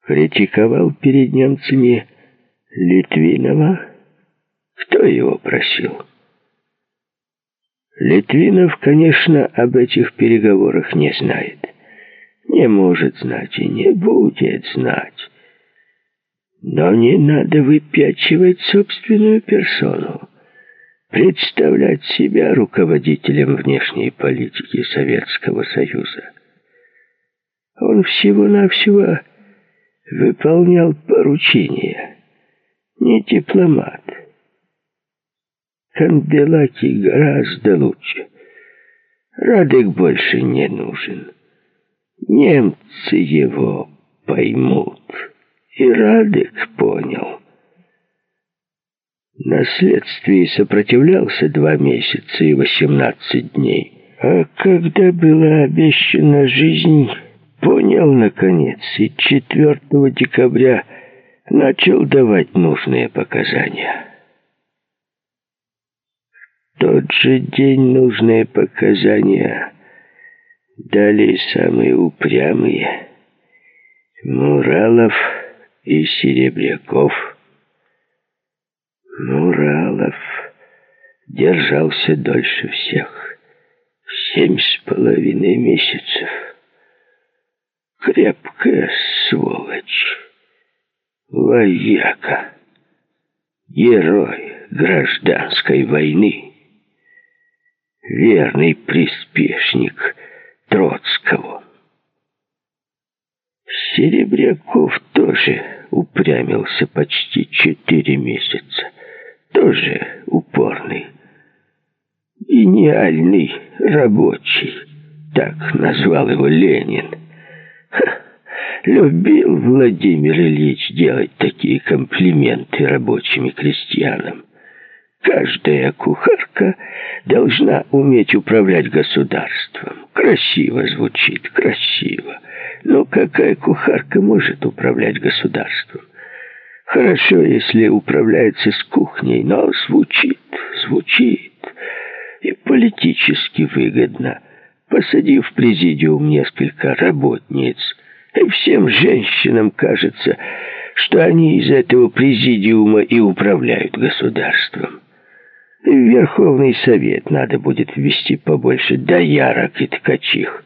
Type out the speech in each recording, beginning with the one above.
Критиковал перед немцами Литвинова? Кто его просил? Литвинов, конечно, об этих переговорах не знает. Не может знать и не будет знать. Но не надо выпячивать собственную персону, представлять себя руководителем внешней политики Советского Союза. Он всего-навсего выполнял поручения, не дипломат. Канделаки гораздо лучше. Радек больше не нужен. Немцы его поймут. И Радек понял. На следствии сопротивлялся 2 месяца и 18 дней. А когда была обещана жизнь, понял наконец и 4 декабря начал давать нужные показания. В тот же день нужные показания дали самые упрямые Муралов и Серебряков. Муралов держался дольше всех, 7,5 месяцев. Крепкая сволочь, вояка, герой гражданской войны, верный приспешник Троцкого. Серебряков тоже упрямился почти 4 месяца, тоже упорный. Гениальный рабочий, так назвал его Ленин. Любил Владимир Ильич делать такие комплименты рабочим и крестьянам. Каждая кухарка должна уметь управлять государством. Красиво звучит, красиво. Но какая кухарка может управлять государством? Хорошо, если управляется с кухней, но звучит. И политически выгодно. Посадив в президиум несколько работниц, и всем женщинам кажется, что они из этого президиума и управляют государством. И в Верховный Совет надо будет ввести побольше доярок и ткачих.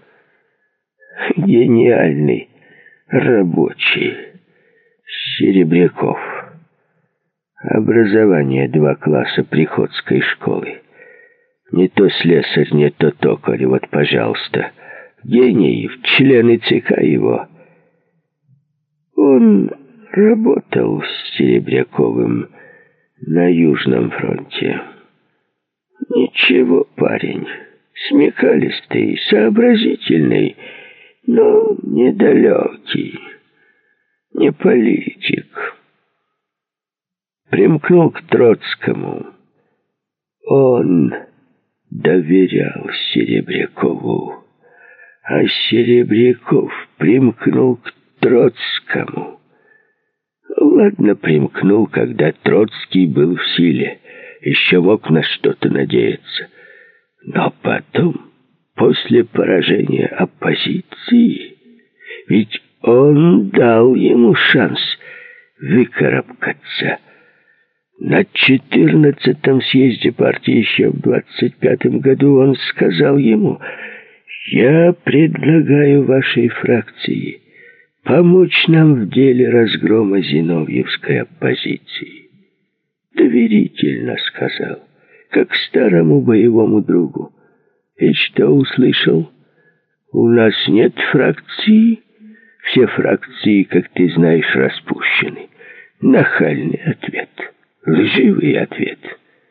Гениальный рабочий Серебряков. Образование 2 класса приходской школы. Не то слесарь, не то токарь. Вот, пожалуйста, гений, члены ЦК его. Он работал с Серебряковым на Южном фронте. Ничего, парень, смекалистый, сообразительный, но недалекий, не политик. Примкнул к Троцкому. Он доверял Серебрякову, а Серебряков примкнул к Троцкому. Ладно, примкнул, когда Троцкий был в силе, еще мог на что-то надеяться. Но потом, после поражения оппозиции, ведь он дал ему шанс выкарабкаться. На 14-м съезде партии еще в 25-м году он сказал ему: «Я предлагаю вашей фракции помочь нам в деле разгрома зиновьевской оппозиции». Доверительно сказал, как старому боевому другу. И что услышал? «У нас нет фракции. Все фракции, как ты знаешь, распущены». Нахальный ответ. Лживый ответ.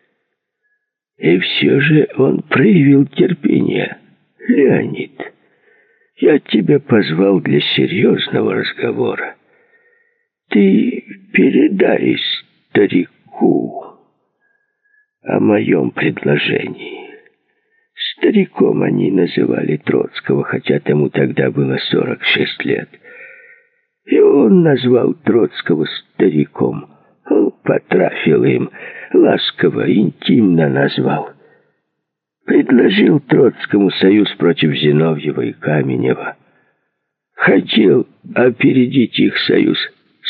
И все же он проявил терпение. «Леонид, я тебя позвал для серьезного разговора. Ты передай старику о моем предложении». Стариком они называли Троцкого, хотя тому тогда было 46 лет. И он назвал Троцкого стариком. Потрафил им, ласково, интимно назвал. Предложил Троцкому союз против Зиновьева и Каменева. хотел опередить их союз.